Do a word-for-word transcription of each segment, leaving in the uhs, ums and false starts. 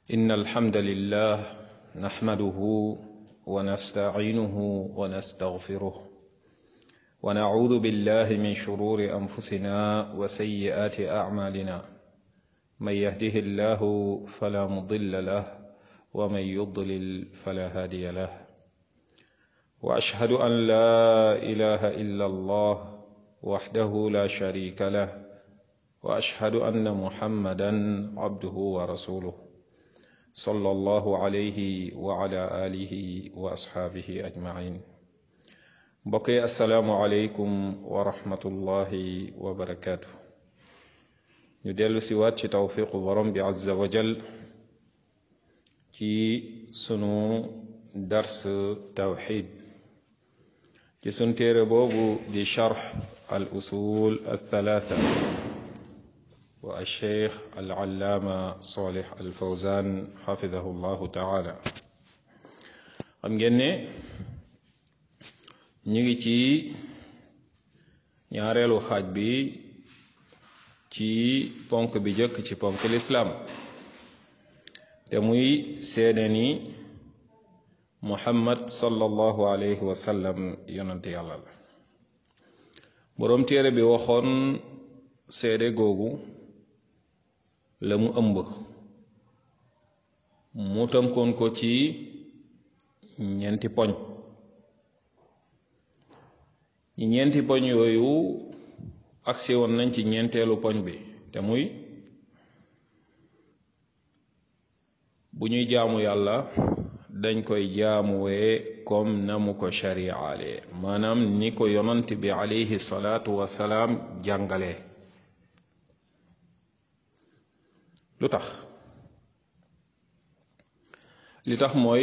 إن الحمد لله نحمده ونستعينه ونستغفره ونعوذ بالله من شرور أنفسنا وسيئات أعمالنا من يهده الله فلا مضل له ومن يضلل فلا هادي له وأشهد أن لا إله إلا الله وحده لا شريك له وأشهد أن محمدا عبده ورسوله صلى الله عليه وعلى آله وأصحابه أجمعين بقي السلام عليكم ورحمة الله وبركاته ندل سوات توفيق ورم عز وجل كي سنو درس توحيد كي سنتير بوبو دي شرح الأصول الثلاثة والشيخ العلامة صالح الفوزان حفظه الله تعالى xam ngeen ne ñu ngi ci ñaareelu xaaj bi ci ponk bi jëkk ci ponk lislaam te muy seede ni muhammad sallallahu alayhi wa sallam yonante yàlla la boroom téere bi waxoon seede googu la mu ëmb mu tënkoon ko ci ñeenti poñ ñi ñeenti poñ yooyu agsi woon nañ ci ñeenteelu poñ bi te muy bu ñuy jaamu yàlla dañ koy jaamuwee comme na mu ko shariaale maanaam ni ko yonant bi alayhi salaatu wasalaam jàngale lu tax li tax mooy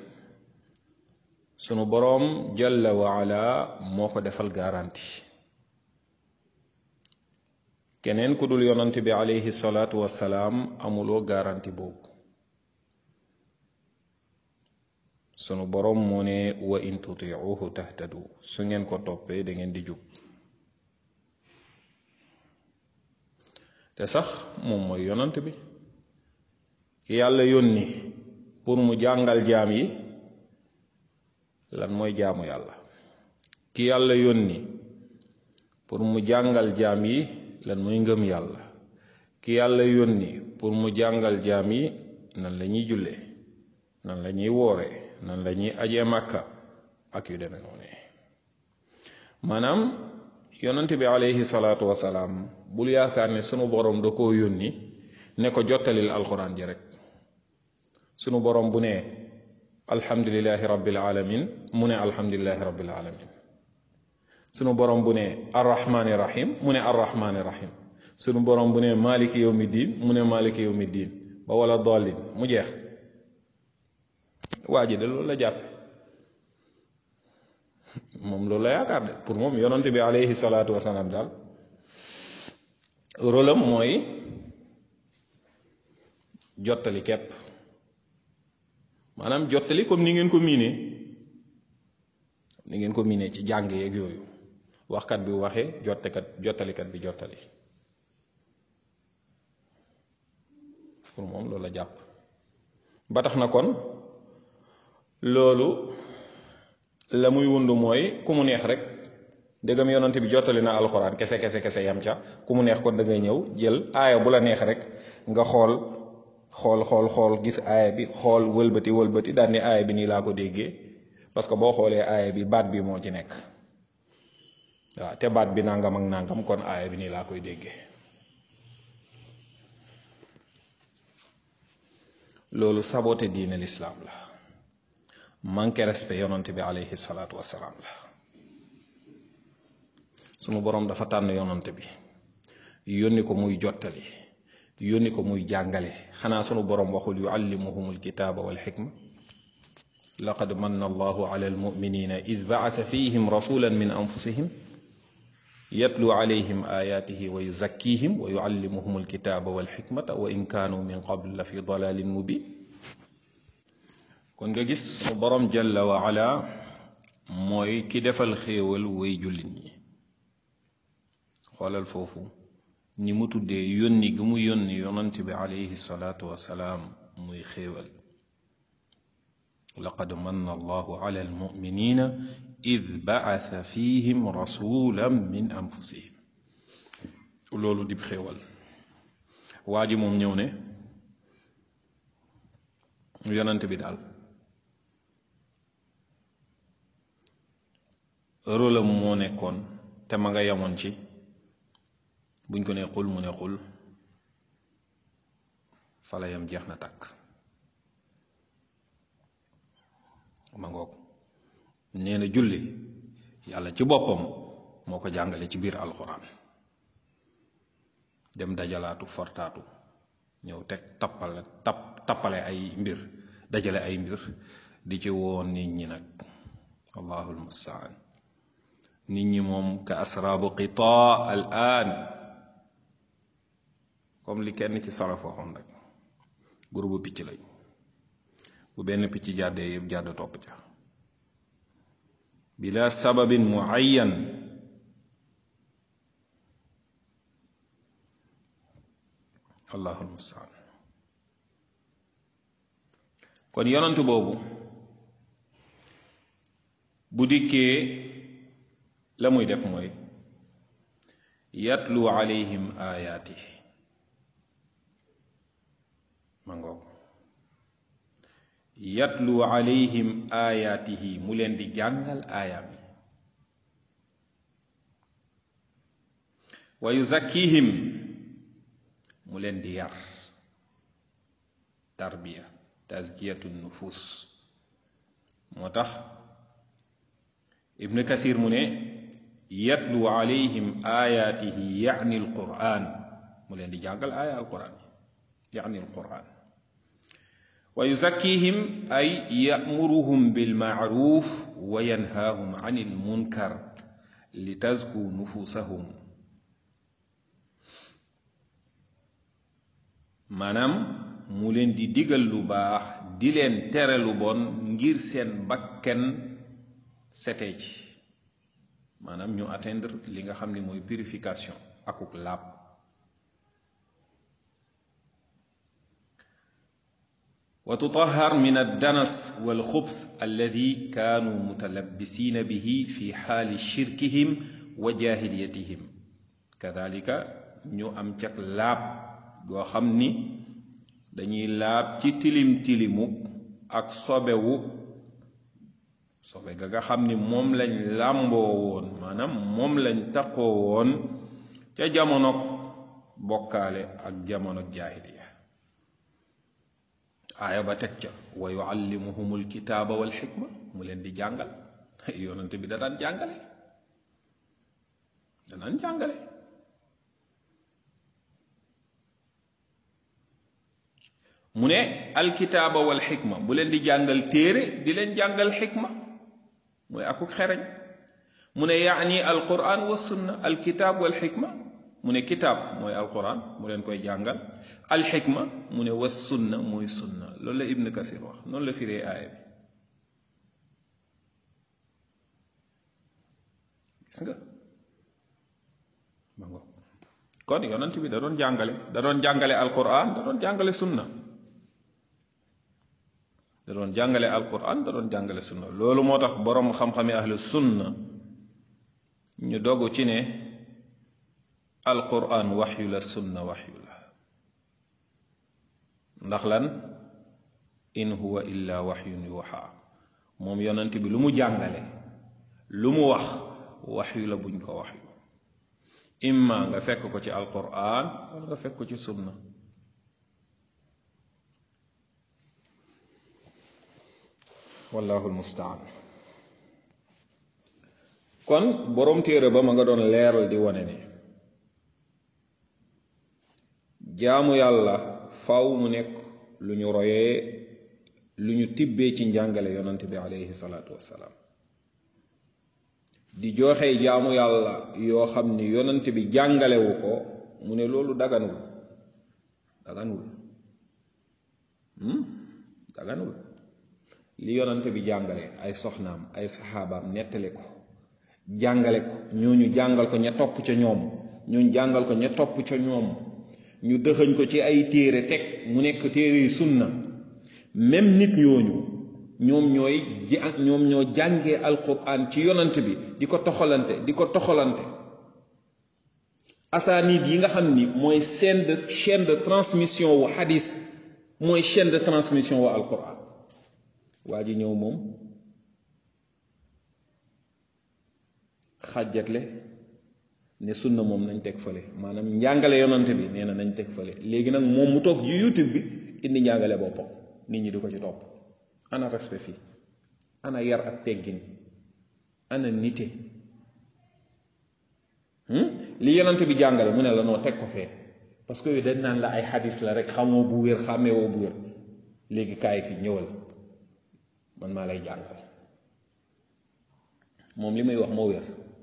sunu boroom jalla wa ala moo ko defal garanti keneen ku dul yonant bi alayhi salaatu wassalaam amuloo garanti boobu sunu boroom moo ne wa in tutiuhu tahtadu su ngeen ko toppee da ngeen di jub te sax moom mooy yonant bi ki yàlla yónni pour mu jàngal jaam yi lan mooy jaamu yàlla ki yàlla yónni pour mu jàngal jaam yi lan mooy ngëm yàlla ki yàlla yónni pour mu jàngal jaam yi nan la ñuy jullee nan la ñuy woore nan la ñuy ajee màkka ak yu demee noonu maanaam yonent bi alayhi salaatu wasalaam bul yaakaar ne sunu borom da koo yónni ne ko jottalil alxuraan ji rek sunu borom bu ne alhamdulillahi rabbil alamin mu ne alhamdulillahi rabbil alamin sunu borom bu ne arrahmani rahim mu ne arrahmani rahim sunu borom bu ne maliki yawmi diin mu ne maliki yawmi diin ba wala dollin mu jeex waa ji de loolu la jàppe moom loolu la yaakaar de pour moom yonante bi alayhi salaatu wasalaam daal rôlam mooy jottali képp maanaam jottali comme ni ngeen ko miinee ni ngeen ko miinee ci jàng yeeg yooyu waxkat bi waxee jottekat jottalikat bi jottali pour moom loolu la jàpp ba tax na kon loolu la muy wund mooy ku mu neex rek dëggam yonante bi jottali na alxuraan kese kese kese yam ca ku mu neex kon da ngay ñëw jël aaya bu la neex rek nga xool xool xool xool gis aaya bi xool wëlbati wëlbati daal ni aaya bi nii laa ko déggee parce que boo xoolee aaya bi baat bi moo ci nekk waaw te baat bi nangam ak nangam kon aaya bi nii laa koy déggee loolu saboté diine lislaam la manqué respect yonante bi alayhi salaatu wassalaam la sunu boroom dafa tànn yonante bi yónni ko muy jottali yónni ko muy jàngale xanaa sunu boroom waxul yuallimuhum alkitaaba walxikma laqad manna allahu ala almuminina id baata fihim rasulan min anfusihim yatlu alayhim ayatihi wa yuzakkihim wa yuallimuhum alkitaaba walxikmata wa in kaanu min qabl la fi dalalin mubin kon nga gis sunu boroom jalla wa ala mooy ki defal xéewal way jullit ñi xoolal foofu ni mu tuddee yónni gi mu yónni yonant bi alayhi salaatu wasalaam muy xéewal laqad manna allahu ala almuminina id baatha fihim rasulan min anfusihim loolu dib xéewal waa ji moom ñëw ne yonent bi daal rôlam moo nekkoon te ma nga yamoon ci buñ ko ne xul mu ne xul fala yam jeex na tàkk ma ngoog nee na julli yàlla ci boppam moo ko jàngale ci biir alxuraan dem dajalaatu fortaatu ñëw teg tappale tapp tappale ay mbir dajale ay mbir di ci woon nit ñi nag allahul mustaan nit ñi moom ka asraabu qitaa al aan comme li kenn ci salaf waxoon rek groupe picc lañ bu benn picc jàddee yëpp jàdd topp ca bila sababin muayyan allahul mustaan kon yonent boobu bu dikkee la muy def mooy yatlu alayhim ayaati ma ngoog yatlu alayhim ayaatihi mu leen di jàngal aayaam yi wa yuzakkihim mu leen di yar tarbiya tazkiyatu nufus moo tax ibn kasir mu ne yatlu alayhim ayaatihi yaani alquran mu leen di jàngal aaya alquran yaani alquran wa yuzakkihim ay yamuruhum bilmaaruf wa yanhaahum an ilmunkar li tazku nufusahum maanaam mu leen di digal lu baax di leen tere lu bon ngir seen bakken setee ci maanaam ñu atteindre li nga xam ni mooy purification akuk laab wa tutahhar min ad-danas wal xubth alladi kaanu mutalabbisiina bihi fi xaali shirkihim wa jahiliyatihim kadalika ñu am cag laab goo xam ni dañuy laab ci tilim tilimu ak sobewu sobe ga nga xam ni moom lañ làmboo woon maanaam moom lañ taqoo woon ca jamonog bokkaale ak jamonog jaahiliya aaya ba teg ca wa yuallimuhumul kitaaba wal xikma mu leen di jàngal yonante bi da daan jàngale da daan jàngale mu ne alkitaaba wal xikma bu leen di jàngal téere di leen jàngal xikma mooy akuk xereñ mu ne yaani alquran wa sunna alkitaab wal xikma mu ne kitaab mooy alquran mu leen koy jàngal alxikma mu ne wa sunna mooy sunna loolu la ibn kasir wax noonu la firee aaya bi gis nga ma ngo kon yonent bi da doon jàngale da doon jàngale alquran da doon jàngale sunna da doon jàngale alquran da doon jàngale sunna loolu moo tax boroom xam-xami ahlu sunna ñu dogu ci ne alquran waxyu la sunna waxyu la ndax lan in huwa illa waxyun yuuxa moom yonent bi lu mu jàngale lu mu wax waxyu la buñ ko waxyu imma nga fekk ko ci alquran wala nga fekk ko ci sunna wallahu almustaan kon boroom téere ba ma nga doon leeral di wane ne jaamu yàlla faw mu nekk lu ñu royee lu ñu tibbee ci njàngale yonent bi alayhi salaatu wassalaam di joxe jaamu yàlla yoo xam ni yonent bi jàngalewu ko mu ne loolu daganul daganul hmm? daganul li yonent bi jàngale ay soxnaam ay saxaabaam nettali ko jàngale ko ñooñu jàngal ko ña topp ca ñoom ñooñu jàngal ko ña topp ca ñoom ñu dëxëñ ko ci ay téere teg mu nekk téere yi sunna même nit ñooñu ñoom ñooy ñoom ñoo jàngee alquran ci yonant bi di ko toxalante di ko toxalante asaanid yi nga xam ni mooy chaîne de chaîne de transmission wu hadis mooy chaîne de transmission wu alquran waa ji ñëw moom xàjjatle ne sunna moom nañ teg fële maanaam njàngale yonante bi nee na nañ teg fële léegi nag moom mu toog ci YouTube bi indi njàngale boppam nit ñi di ko ci topp ana respect fii ana yar ak teggin ana nite li yonante bi jàngale mu ne la noo teg ko fee parce que dañ naan la ay xadis la rek xamoo bu wér xàmmeewoo bu wér léegi kaay fi ñëwal man maa lay jàngal moom li muy wax moo wér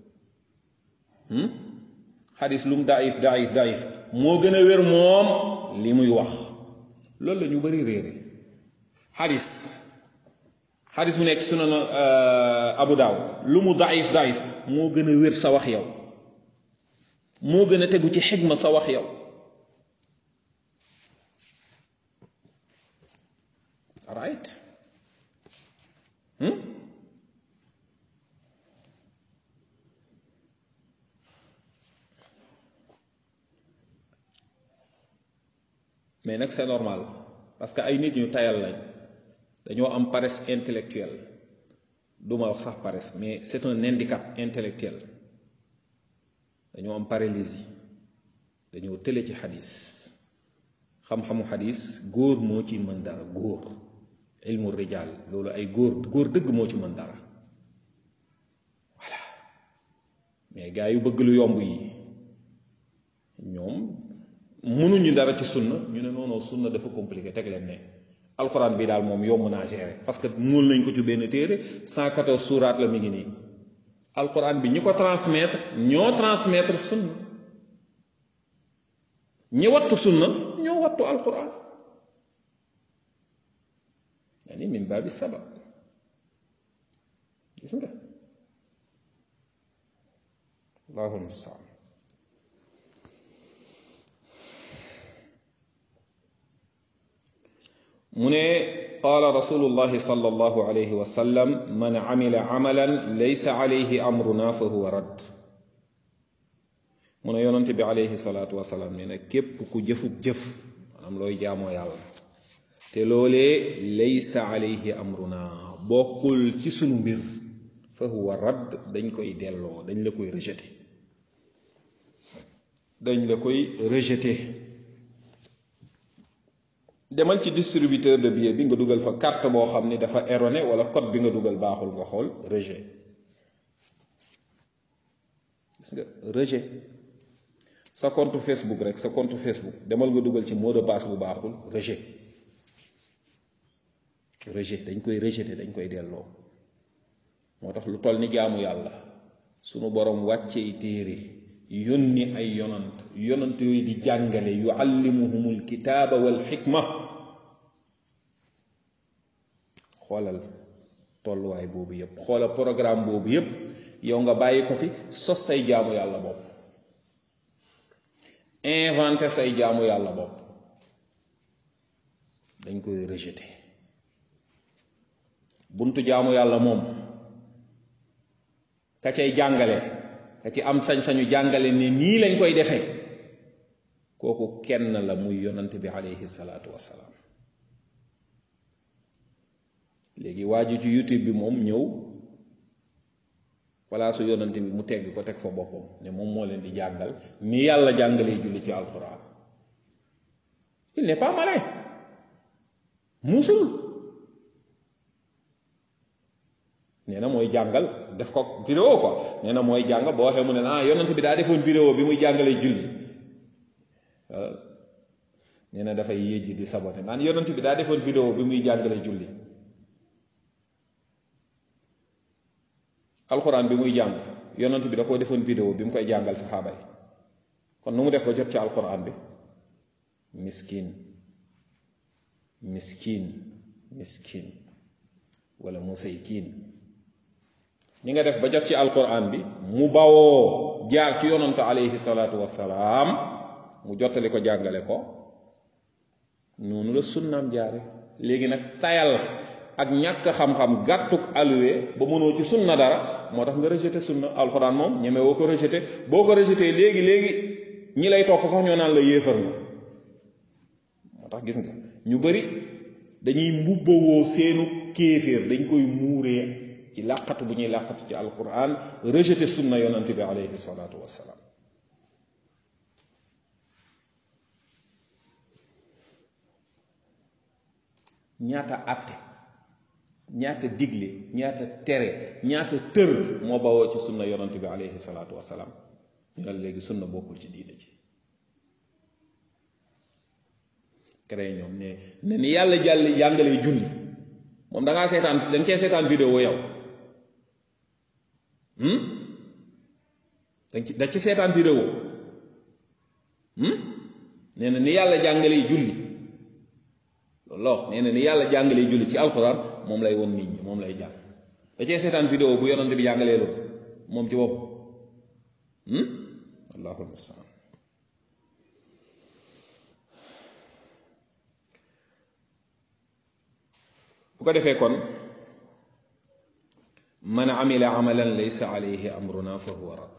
xadis lu mu daif daif daif moo gën a wér moom li muy wax loolu la ñu bari réere xadis xadis mu nekk sunan Abu Daawud lu mu daif daif moo gën a wér sa wax yow moo gën a tegu ci xigma sa wax yow right mais nag c'est normal parce que ay nit ñu tayal lañ dañoo am paresse intellectuelle duma wax sax paresse mais c'est un handicap intellectuel dañoo am paralysie dañoo tële ci xadis xam-xamu xadis góor moo ci mën dara góor ilmu rijal loolu ay góor góor dëgg moo ci mën dara voilà mais gars yu bëgg lu yomb yi ñoom mënuñu dara ci sunna ñu ne noonu sunna dafa compliqué teg leen ne alxuraan bi daal moom yomb naa gérer parce que muul nañ ko ci benn téere cent quatorze suuraat la mi ngi nii alxuraan bi ñi ko transmettre ñoo transmettre sunna ñi wattu sunna ñoo wattu alxuraan yani min baabi sabab gis nga allahu musta'an mu ne qaala rasulullahi sallallahu alayhi wa sallam man amila amalan laysa alayhi amruna fa huwa radd mu ne yonante bi alayhi salaatu wasalaam nee na képp ku jëfub jëf maanaam looy jaamoo yàlla te loolee laysa alayhi amruna bokkul ci sunu mbir fa huwa radd dañ koy delloo dañ la koy rejeté dañ la koy rejeté demal ci distributeur de billets bi nga dugal fa carte boo xam ni dafa erroné wala code bi nga dugal baaxul nga xool rejet gis nga rejet sa compte Facebook rek sa compte Facebook demal nga dugal ci mot de passe bu baaxul rejet rejet dañ koy rejeté dañ koy delloo moo tax lu toll ni jaamu yàlla sunu borom wàccee téere yónni ay yonant yonant yooyu di jàngale yuallimuhumul kitaaba wal xikma xoolal tolluwaay boobu yépp xoolal programme boobu yépp yow nga bàyyi ko fi sos say jaamu yàlla bopp inventé say jaamu yàlla bopp dañ koy rejeté buntu jaamu yàlla moom ka cay jàngale ka ci am sañ-sañu jàngale ne nii lañ koy defee kooku kenn la muy yonante bi alayhi salaatu wassalaam léegi waa ji ci YouTube bi moom ñëw walla su yonante bi mu tegg ko teg fa boppam ne moom moo leen di jàngal ni yàlla jàngalee julli ci alquran il n'est pas malin musul nee na mooy jàngal def ko vidéo quoi nee na mooy jàngal boo waxee mu ne ah yonent bi daa defoon vidéo bi muy jàngalee julli nee na dafay yéjji di saboté naan yonent bi daa defoon vidéo bi muy jàngalee julli alxuraan bi muy jàng yonent bi da koo defoon vidéo bi mu koy jàngal saxaaba yi kon nu mu def ba jot ci alxuraan bi miskin miskin miskin wala musaykin ni nga def ba jot ci alquran bi mu bawoo jaar ci yonante alayhi salaatu wassalaam mu jottali ko jàngale ko noonu la sunnaam jaare léegi nag tayal ak ñàkk xam-xam gàttuk alluwe ba mënoo ci sunna dara moo tax nga rejeté sunna. alxuraan moom ñeme woo ko rejeté boo ko rejeté léegi léegi ñi lay topp sax ñoo naan la yéefar nga. moo tax gis nga ñu bari dañuy mbubbawoo seenu kéeféer dañ koy muuree ci làqatu bu ñuy làqatu ci alquran rejeté sunna yonante bi alayhi salaatu wassalaam. ñaata àtte ñaata digle ñaata tere ñaata tër moo bawoo ci sunna yonante bi alayhi salaatu wassalaam ñu ne léegi sunna bokkul ci diine ji. créé ñoom ne ne ni yàlla jàll jàngalee julli moom da ngaa seetaan da nga cee seetaan vidéo yow dañ ci da ci seetaan vidéo nee na ni yàlla jàngalee julli loolu la wax nee na ni yàlla jàngalee julli ci alxuraan moom lay won nit ñi moom lay jàng da cee seetaan vidéo bu yonante bi jàngalee loolu moom ci bopp allahul mustaan. bu ko defee kon man amila amalan laysa alayhi amruna fa huwa rad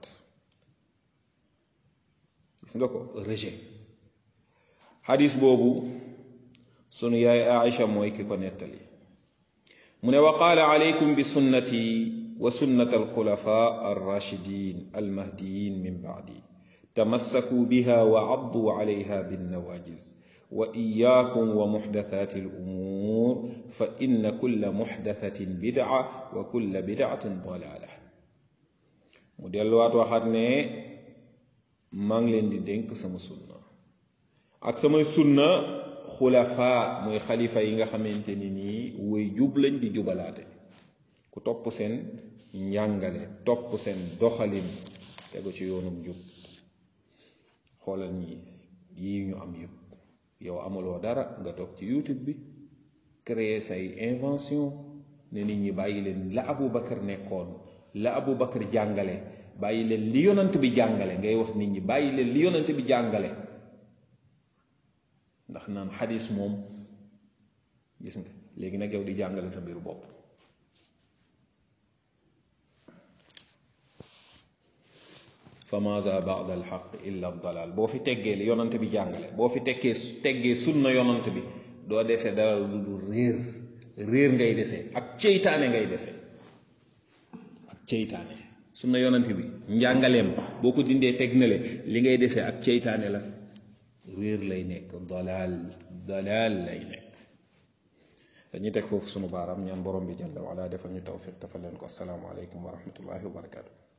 gis nga ko rejet. xadis boobu sunu yaay Aïcha mooy ki ko nettali mu ne wa qaala alaykum bi sunnati wa sunnat alxulafa arrachidin almahdiyin min baadi tamassaku biha wa addu alayha binnawajiz wa iyaakum wa muxdathaati al-umuur fa inna kulla muxdathatin bid'a wa kulla bid'atin dalaala. mu delluwaat waxaat ne maa ngi leen di dénk sama sunna ak samay sunna xulafaa mooy xalifa yi nga xamante ni nii woy jub lañ di jubalaate ku topp seen njàngale topp seen doxalin tegu ci yoonum jub. xoolal ñi yi ñu am yëpp yow amuloo dara nga toog ci YouTube bi créer say invention ne nit ñi bàyyi leen la Abu Bakar nekkoon la Abu Bakar jàngale bàyyi leen li yonant bi jàngale ngay wax nit ñi bàyyi leen li yonant bi jàngale ndax naan xadis moom gis nga léegi nag yow di jàngale sa mbiru bopp. fa maza ba'da al-haqq illa ad-dalal boo fi teggee li yonant bi jàngale boo fi tekkee teggee sunna yonant bi doo dese dara lu dul réer réer ngay dese ak ceytaane ngay dese ak ceytaane. sunna yonant bi njàngaleem boo ko dindee teg na le li ngay dese ak ceytaane la réer lay nekk dalal dalal lay nekk. dañuy teg foofu sunu baaraam ñaan borom bi jalla wa ala defal ñu tawfiq defal leen ko. assalaamu aleykum wa rahmatullahi wa barakaatu.